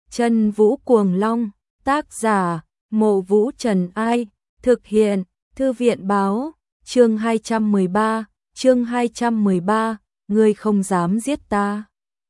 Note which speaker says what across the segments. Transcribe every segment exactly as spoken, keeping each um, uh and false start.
Speaker 1: Chân Vũ Cuồng Long, tác giả, Mộ Vũ Trần Ai, thực hiện, Thư viện báo, chương hai trăm mười ba, chương hai trăm mười ba, ngươi không dám giết ta.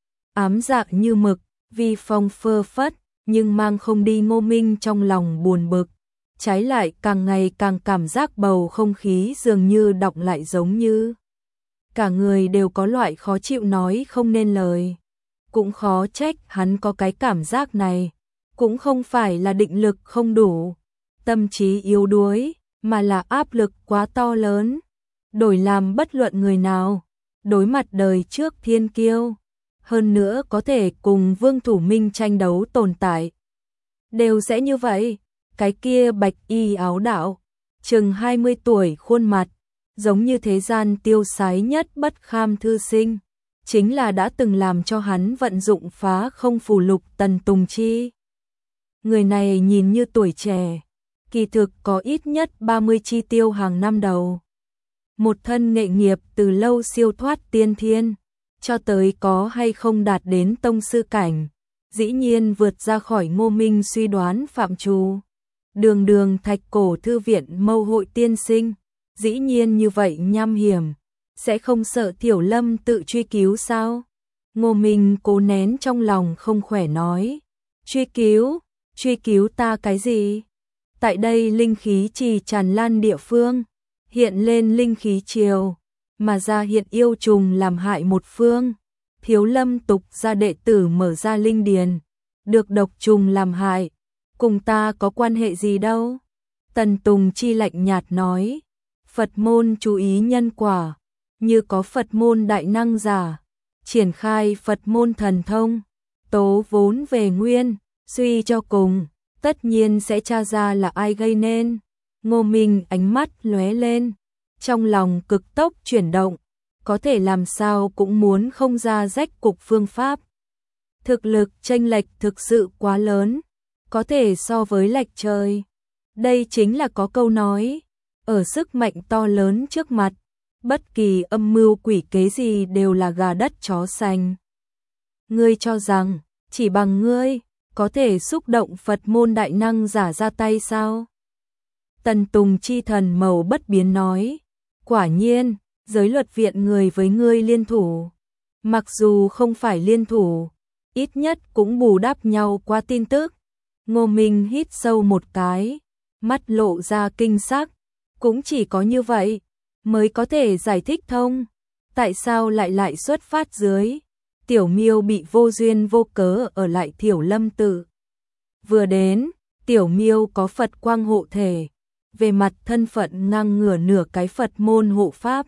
Speaker 1: Ám dạ như mực, vi phong phơ phất, nhưng mang không đi Ngô Minh trong lòng buồn bực. Trái lại càng ngày càng cảm giác bầu không khí dường như đọng lại giống như cả người đều có loại khó chịu nói không nên lời. Cũng khó trách hắn có cái cảm giác này, cũng không phải là định lực không đủ, tâm trí yếu đuối, mà là áp lực quá to lớn. Đổi làm bất luận người nào, đối mặt đời trước thiên kiêu, hơn nữa có thể cùng Vương Thủ Minh tranh đấu tồn tại, đều sẽ như vậy. Cái kia bạch y áo đạo, chừng hai mươi tuổi khuôn mặt, giống như thế gian tiêu sái nhất bất kham thư sinh, chính là đã từng làm cho hắn vận dụng phá không phù lục Tần Tùng Chi. Người này nhìn như tuổi trẻ, kỳ thực có ít nhất ba mươi chi tiêu hàng năm đầu. Một thân nghệ nghiệp từ lâu siêu thoát tiên thiên, cho tới có hay không đạt đến tông sư cảnh, dĩ nhiên vượt ra khỏi Ngô Minh suy đoán phạm trù. Đường đường Thạch Cổ Thư viện mâu hội tiên sinh, dĩ nhiên như vậy nham hiểm, sẽ không sợ Thiểu Lâm tự truy cứu sao? Ngô Minh cố nén trong lòng không khỏe nói, truy cứu, truy cứu ta cái gì? Tại đây linh khí trì tràn lan địa phương, hiện lên linh khí triều, mà ra hiện yêu trùng làm hại một phương. Thiếu Lâm tục ra đệ tử mở ra linh điền, được độc trùng làm hại, cùng ta có quan hệ gì đâu? Tần Tùng Chi lạnh nhạt nói, Phật môn chú ý nhân quả, như có Phật môn đại năng giả, triển khai Phật môn thần thông, tố vốn về nguyên, suy cho cùng, tất nhiên sẽ tra ra là ai gây nên. Ngô Minh ánh mắt lóe lên, trong lòng cực tốc chuyển động, có thể làm sao cũng muốn không ra rách cục phương pháp. Thực lực chênh lệch thực sự quá lớn, có thể so với lệch trời. Đây chính là có câu nói, ở sức mạnh to lớn trước mặt, bất kỳ âm mưu quỷ kế gì đều là gà đất chó sành. Ngươi cho rằng, chỉ bằng ngươi, có thể xúc động Phật môn đại năng giả ra tay sao? Tần Tùng Chi thần màu bất biến nói, quả nhiên, giới luật viện người với ngươi liên thủ. Mặc dù không phải liên thủ, ít nhất cũng bù đắp nhau qua tin tức. Ngô Minh hít sâu một cái, mắt lộ ra kinh sắc, cũng chỉ có như vậy mới có thể giải thích thông, tại sao lại lại xuất phát dưới. Tiểu Miêu bị vô duyên vô cớ ở lại Thiểu Lâm tự. Vừa đến, Tiểu Miêu có Phật quang hộ thể, về mặt thân phận ngang ngửa nửa cái Phật môn hộ pháp.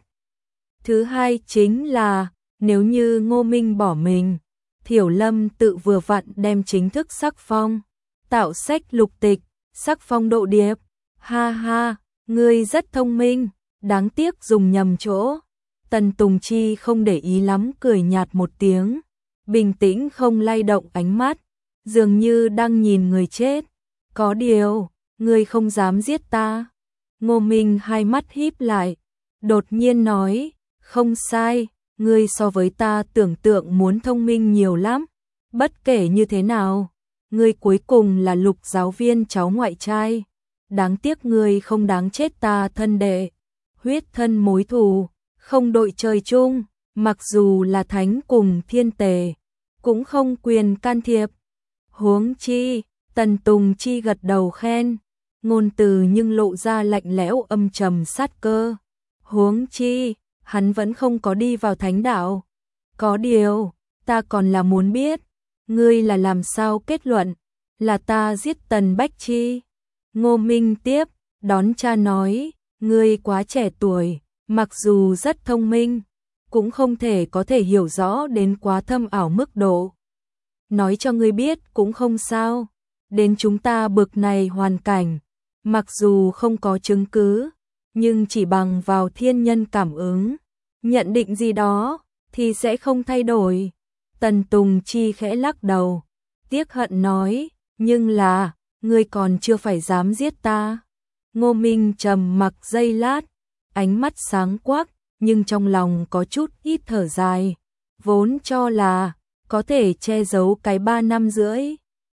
Speaker 1: Thứ hai chính là, nếu như Ngô Minh bỏ mình, Thiểu Lâm tự vừa vặn đem chính thức sắc phong, tạo sách lục tịch, sắc phong độ điệp. Ha ha, ngươi rất thông minh, đáng tiếc dùng nhầm chỗ. Tần Tùng Chi không để ý lắm cười nhạt một tiếng, bình tĩnh không lay động ánh mắt, dường như đang nhìn người chết. Có điều, ngươi không dám giết ta. Ngô Minh hai mắt híp lại, đột nhiên nói, không sai, ngươi so với ta tưởng tượng muốn thông minh nhiều lắm. Bất kể như thế nào, ngươi cuối cùng là Lục giáo viên cháu ngoại trai. Đáng tiếc ngươi không đáng chết ta thân đệ. Huyết thân mối thù, không đội trời chung, mặc dù là thánh cùng thiên tề, cũng không quyền can thiệp. Huống chi, Tần Tùng Chi gật đầu khen, ngôn từ nhưng lộ ra lạnh lẽo âm trầm sát cơ. Huống chi, hắn vẫn không có đi vào thánh đạo. Có điều, ta còn là muốn biết, ngươi là làm sao kết luận, là ta giết Tần Bách Chi. Ngô Minh tiếp, đón cha nói, ngươi quá trẻ tuổi, mặc dù rất thông minh, cũng không thể có thể hiểu rõ đến quá thâm ảo mức độ. Nói cho ngươi biết cũng không sao, đến chúng ta bực này hoàn cảnh, mặc dù không có chứng cứ, nhưng chỉ bằng vào thiên nhân cảm ứng, nhận định gì đó, thì sẽ không thay đổi. Tần Tùng Chi khẽ lắc đầu, tiếc hận nói, nhưng là, ngươi còn chưa phải dám giết ta. Ngô Minh trầm mặc giây lát, ánh mắt sáng quắc, nhưng trong lòng có chút ít thở dài, vốn cho là có thể che giấu cái ba năm rưỡi,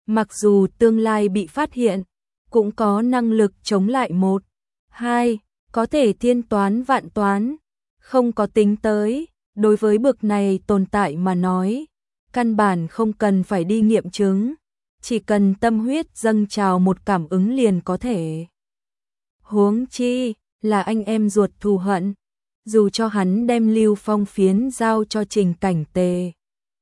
Speaker 1: mặc dù tương lai bị phát hiện, cũng có năng lực chống lại một, hai, có thể thiên toán vạn toán, không có tính tới, đối với bực này tồn tại mà nói, căn bản không cần phải đi nghiệm chứng, chỉ cần tâm huyết dâng trào một cảm ứng liền có thể. Huống chi là anh em ruột thù hận, dù cho hắn đem Lưu Phong phiến giao cho Trình Cảnh Tề,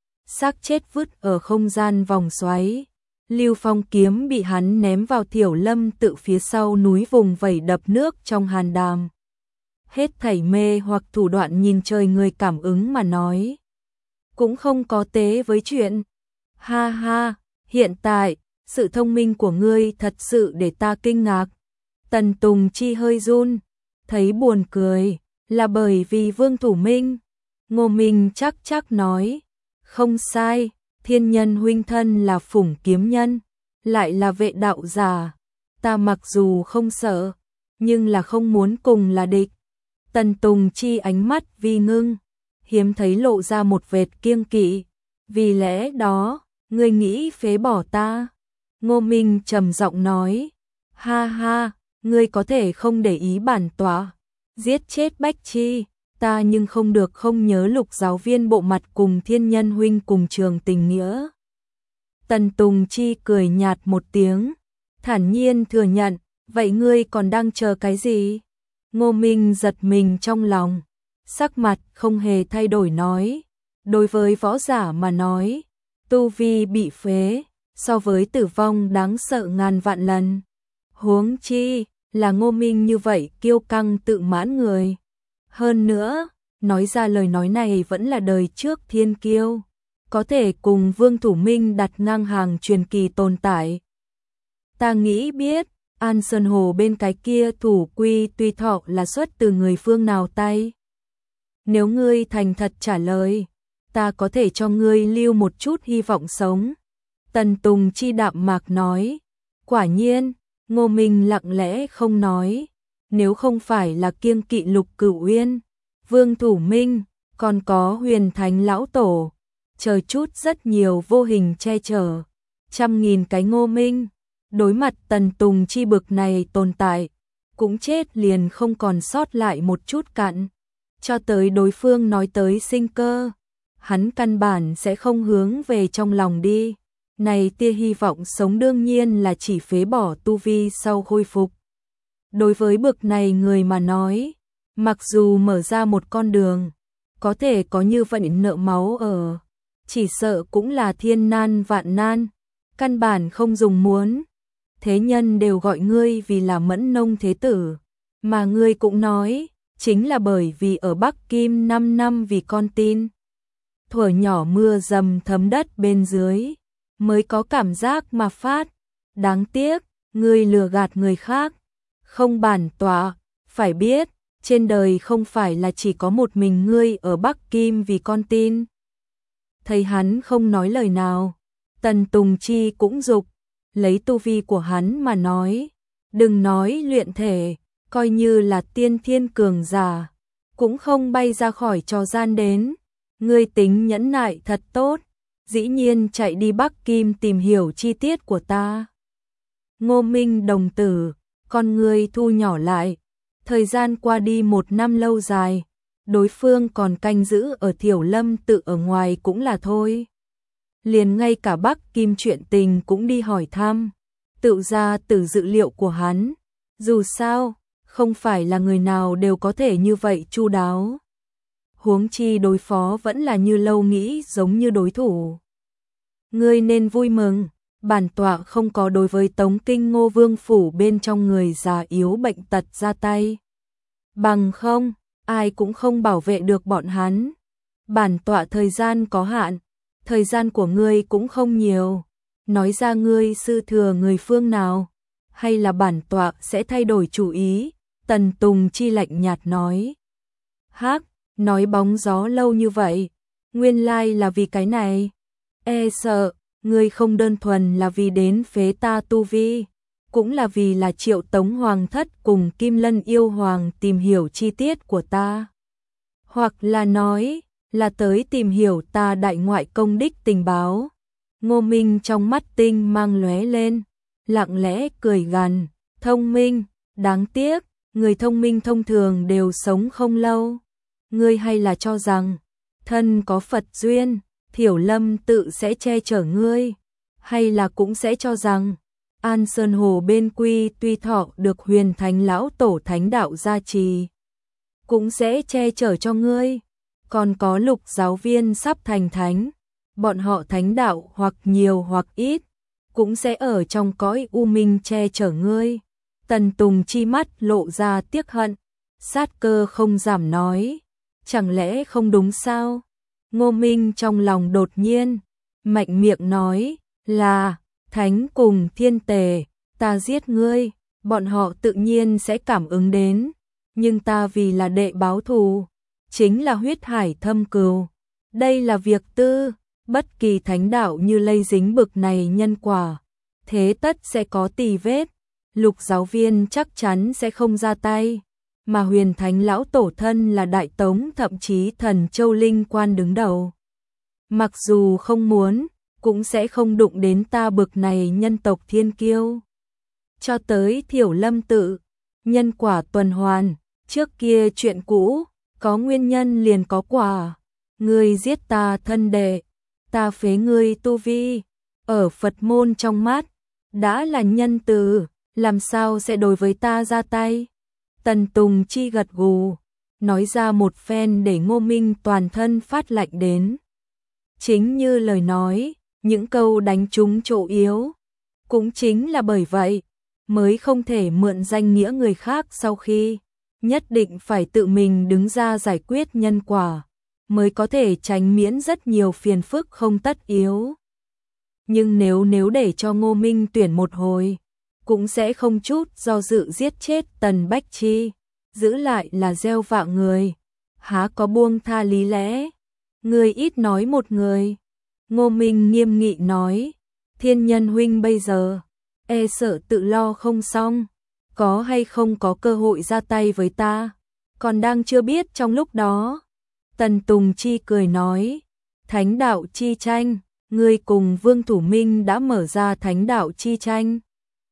Speaker 1: xác chết vứt ở không gian vòng xoáy, Lưu Phong kiếm bị hắn ném vào Thiểu Lâm tự phía sau núi vùng vẩy đập nước trong hàn đàm. Hết thảy mê hoặc thủ đoạn nhìn trời người cảm ứng mà nói, cũng không có tế với chuyện. Ha ha, hiện tại, sự thông minh của ngươi thật sự để ta kinh ngạc. Tần Tùng Chi hơi run, thấy buồn cười, là bởi vì Vương Thủ Minh. Ngô Minh chắc chắc nói, không sai, thiên nhân huynh thân là Phủng kiếm nhân, lại là vệ đạo giả. Ta mặc dù không sợ, nhưng là không muốn cùng là địch. Tần Tùng Chi ánh mắt vi ngưng, hiếm thấy lộ ra một vệt kiêng kỵ. Vì lẽ đó, ngươi nghĩ phế bỏ ta? Ngô Minh trầm giọng nói, ha ha, ngươi có thể không để ý bản tọa, giết chết Bách Chi, ta nhưng không được không nhớ Lục giáo viên bộ mặt cùng thiên nhân huynh cùng trường tình nghĩa. Tần Tùng Chi cười nhạt một tiếng, thản nhiên thừa nhận, vậy ngươi còn đang chờ cái gì? Ngô Minh giật mình trong lòng, sắc mặt không hề thay đổi nói, đối với võ giả mà nói, tu vi bị phế, so với tử vong đáng sợ ngàn vạn lần. Huống chi là Ngô Minh như vậy kiêu căng tự mãn người. Hơn nữa, nói ra lời nói này vẫn là đời trước thiên kiêu, có thể cùng Vương Thủ Minh đặt ngang hàng truyền kỳ tồn tại. Ta nghĩ biết, An Sơn Hồ bên cái kia thủ quy tuy thọ là xuất từ người phương nào tay. Nếu ngươi thành thật trả lời, ta có thể cho ngươi lưu một chút hy vọng sống. Tần Tùng Chi đạm mạc nói, quả nhiên, Ngô Minh lặng lẽ không nói, nếu không phải là kiêng kỵ Lục Cửu Uyên, Vương Thủ Minh, còn có Huyền Thánh Lão Tổ, chờ chút rất nhiều vô hình che chở, trăm nghìn cái Ngô Minh, đối mặt Tần Tùng Chi bực này tồn tại, cũng chết liền không còn sót lại một chút cặn, cho tới đối phương nói tới sinh cơ, hắn căn bản sẽ không hướng về trong lòng đi. Này tia hy vọng sống đương nhiên là chỉ phế bỏ tu vi sau khôi phục. Đối với bực này người mà nói, mặc dù mở ra một con đường, có thể có như vậy nợ máu ở, chỉ sợ cũng là thiên nan vạn nan, căn bản không dùng muốn. Thế nhân đều gọi ngươi vì là Mẫn Nông Thế Tử, mà ngươi cũng nói, chính là bởi vì ở Bắc Kim năm năm vì con tin. Thuở nhỏ mưa dầm thấm đất bên dưới, mới có cảm giác mà phát. Đáng tiếc, ngươi lừa gạt người khác, không bản tọa, phải biết, trên đời không phải là chỉ có một mình ngươi ở Bắc Kim vì con tin. Thấy hắn không nói lời nào, Tần Tùng Chi cũng dục, lấy tu vi của hắn mà nói, đừng nói luyện thể, coi như là tiên thiên cường giả, cũng không bay ra khỏi trò gian đến. Ngươi tính nhẫn nại thật tốt, dĩ nhiên chạy đi Bắc Kim tìm hiểu chi tiết của ta. Ngô Minh đồng tử, con ngươi thu nhỏ lại, thời gian qua đi một năm lâu dài, đối phương còn canh giữ ở Thiểu Lâm tự ở ngoài cũng là thôi. Liền ngay cả Bắc Kim chuyện tình cũng đi hỏi thăm, tự ra từ dự liệu của hắn, dù sao, không phải là người nào đều có thể như vậy chu đáo. Huống chi đối phó vẫn là như lâu nghĩ giống như đối thủ. Ngươi nên vui mừng, bản tọa không có đối với Tống Kinh Ngô Vương phủ bên trong người già yếu bệnh tật ra tay. Bằng không, ai cũng không bảo vệ được bọn hắn. Bản tọa thời gian có hạn, thời gian của ngươi cũng không nhiều. Nói ra ngươi sư thừa người phương nào, hay là bản tọa sẽ thay đổi chủ ý. Tần Tùng Chi lạnh nhạt nói. Hắc, nói bóng gió lâu như vậy, nguyên lai là vì cái này. E sợ, ngươi không đơn thuần là vì đến phế ta tu vi, cũng là vì là Triệu Tống Hoàng thất cùng Kim Lân yêu hoàng tìm hiểu chi tiết của ta. Hoặc là nói, là tới tìm hiểu ta đại ngoại công đích tình báo. Ngô Minh trong mắt tinh mang lóe lên, lặng lẽ cười gằn, thông minh, đáng tiếc, người thông minh thông thường đều sống không lâu. Ngươi hay là cho rằng, thân có Phật duyên, Thiểu Lâm tự sẽ che chở ngươi, hay là cũng sẽ cho rằng, An Sơn Hồ bên Quy Tuy Thọ được Huyền Thánh lão tổ thánh đạo gia trì, cũng sẽ che chở cho ngươi. Còn có Lục giáo viên sắp thành thánh, bọn họ thánh đạo hoặc nhiều hoặc ít, cũng sẽ ở trong cõi u minh che chở ngươi. Tần Tùng chi mắt lộ ra tiếc hận, sát cơ không giảm nói, chẳng lẽ không đúng sao? Ngô Minh trong lòng đột nhiên, mạnh miệng nói, là, thánh cùng thiên tề, ta giết ngươi, bọn họ tự nhiên sẽ cảm ứng đến, nhưng ta vì là đệ báo thù, chính là huyết hải thâm cừu. Đây là việc tư, bất kỳ thánh đạo như lây dính bực này nhân quả, thế tất sẽ có tì vết. Lục giáo viên chắc chắn sẽ không ra tay, mà Huyền Thánh lão tổ thân là Đại Tống thậm chí Thần Châu Linh Quan đứng đầu. Mặc dù không muốn, cũng sẽ không đụng đến ta bực này nhân tộc thiên kiêu. Cho tới Thiểu Lâm tự, nhân quả tuần hoàn, trước kia chuyện cũ, có nguyên nhân liền có quả. Ngươi giết ta thân đệ, ta phế ngươi tu vi, ở Phật môn trong mắt, đã là nhân từ, làm sao sẽ đối với ta ra tay? Tần Tùng chi gật gù, nói ra một phen để Ngô Minh toàn thân phát lạnh đến. Chính như lời nói, những câu đánh trúng chỗ yếu, cũng chính là bởi vậy, mới không thể mượn danh nghĩa người khác sau khi, nhất định phải tự mình đứng ra giải quyết nhân quả, mới có thể tránh miễn rất nhiều phiền phức không tất yếu. Nhưng nếu nếu để cho Ngô Minh tuyển một hồi, cũng sẽ không chút do dự giết chết Tần Bách Chi, giữ lại là gieo vạ người, há có buông tha lý lẽ. Người ít nói một người. Ngô Minh nghiêm nghị nói, Thiên Nhân huynh bây giờ, e sợ tự lo không xong, có hay không có cơ hội ra tay với ta, còn đang chưa biết trong lúc đó. Tần Tùng Chi cười nói, thánh đạo chi tranh, ngươi cùng Vương Thủ Minh đã mở ra thánh đạo chi tranh.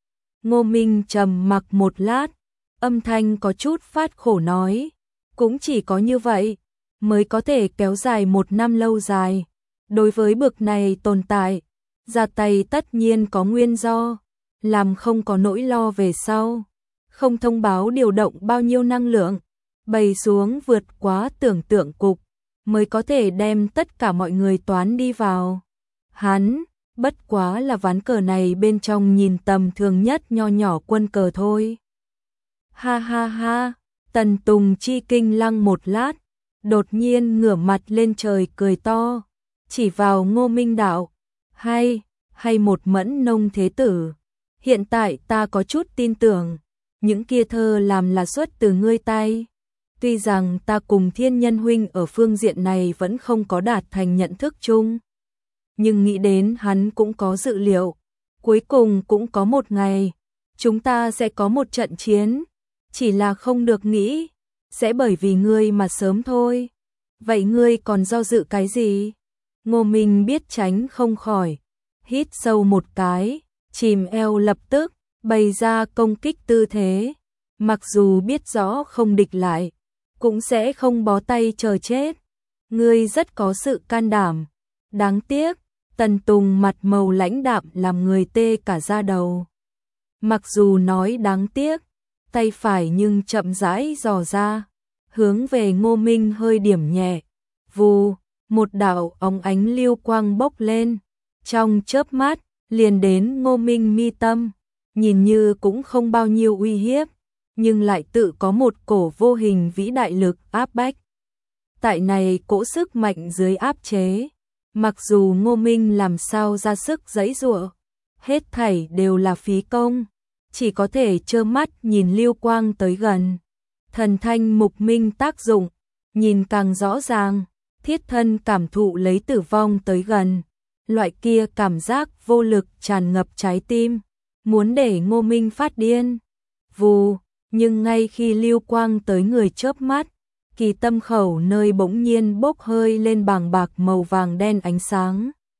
Speaker 1: Ngô Minh trầm mặc một lát, âm thanh có chút phát khổ nói, cũng chỉ có như vậy, mới có thể kéo dài một năm lâu dài. Đối với bực này tồn tại, ra tay tất nhiên có nguyên do, làm không có nỗi lo về sau, không thông báo điều động bao nhiêu năng lượng, bày xuống vượt quá tưởng tượng cục, mới có thể đem tất cả mọi người toán đi vào. Hắn, bất quá là ván cờ này bên trong nhìn tầm thường nhất nho nhỏ quân cờ thôi. Ha ha ha, Tần Tùng Chi kinh lăng một lát, đột nhiên ngửa mặt lên trời cười to, chỉ vào Ngô Minh đạo, hay, hay một Mẫn Nông thế tử. Hiện tại ta có chút tin tưởng, những kia thơ làm là xuất từ ngươi tay. Tuy rằng ta cùng Thiên Nhân huynh ở phương diện này vẫn không có đạt thành nhận thức chung, nhưng nghĩ đến hắn cũng có dự liệu, cuối cùng cũng có một ngày, chúng ta sẽ có một trận chiến, chỉ là không được nghĩ, sẽ bởi vì ngươi mà sớm thôi. Vậy ngươi còn do dự cái gì? Ngô Minh biết tránh không khỏi, hít sâu một cái, chìm eo lập tức, bày ra công kích tư thế, mặc dù biết rõ không địch lại, cũng sẽ không bó tay chờ chết. Ngươi rất có sự can đảm, đáng tiếc, Tần Tùng mặt màu lãnh đạm làm người tê cả da đầu. Mặc dù nói đáng tiếc, tay phải nhưng chậm rãi dò ra, hướng về Ngô Minh hơi điểm nhẹ, vù, một đạo óng ánh lưu quang bốc lên, trong chớp mắt, liền đến Ngô Minh mi tâm, nhìn như cũng không bao nhiêu uy hiếp, nhưng lại tự có một cổ vô hình vĩ đại lực áp bách. Tại này cỗ sức mạnh dưới áp chế, mặc dù Ngô Minh làm sao ra sức giãy giụa, hết thảy đều là phí công, chỉ có thể trơ mắt nhìn lưu quang tới gần. Thần thanh mục minh tác dụng, nhìn càng rõ ràng, thiết thân cảm thụ lấy tử vong tới gần, loại kia cảm giác vô lực tràn ngập trái tim, muốn để Ngô Minh phát điên. Vù, nhưng ngay khi lưu quang tới người chớp mắt, kỳ tâm khẩu nơi bỗng nhiên bốc hơi lên bàng bạc màu vàng đen ánh sáng.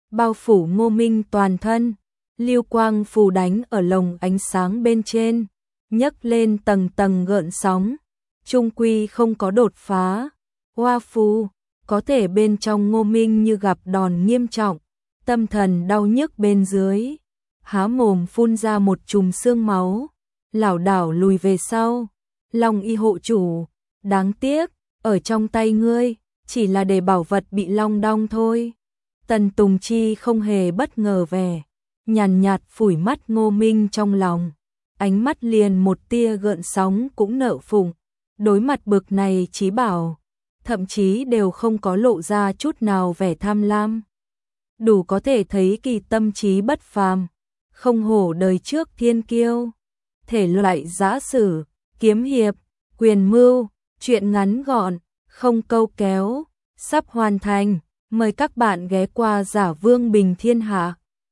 Speaker 1: bao phủ Ngô Minh toàn thân, lưu quang phù đánh ở lồng ánh sáng bên trên, nhấc lên tầng tầng gợn sóng, trung quy không có đột phá. Hoa phù, có thể bên trong Ngô Minh như gặp đòn nghiêm trọng, tâm thần đau nhức bên dưới, há mồm phun ra một chùm xương máu, lảo đảo lùi về sau. Long y hộ chủ, đáng tiếc, ở trong tay ngươi, chỉ là để bảo vật bị long đong thôi. Tần Tùng Chi không hề bất ngờ vẻ, nhàn nhạt phủi mắt Ngô Minh trong lòng, ánh mắt liền một tia gợn sóng cũng nợ phụng, đối mặt bực này chí bảo, thậm chí đều không có lộ ra chút nào vẻ tham lam. Đủ có thể thấy kỳ tâm trí bất phàm, không hổ đời trước thiên kiêu. Thể loại giã sử, kiếm hiệp, quyền mưu, truyện ngắn gọn, không câu kéo, sắp hoàn thành. Mời các bạn ghé qua Giả Vương Bình Thiên Hạ.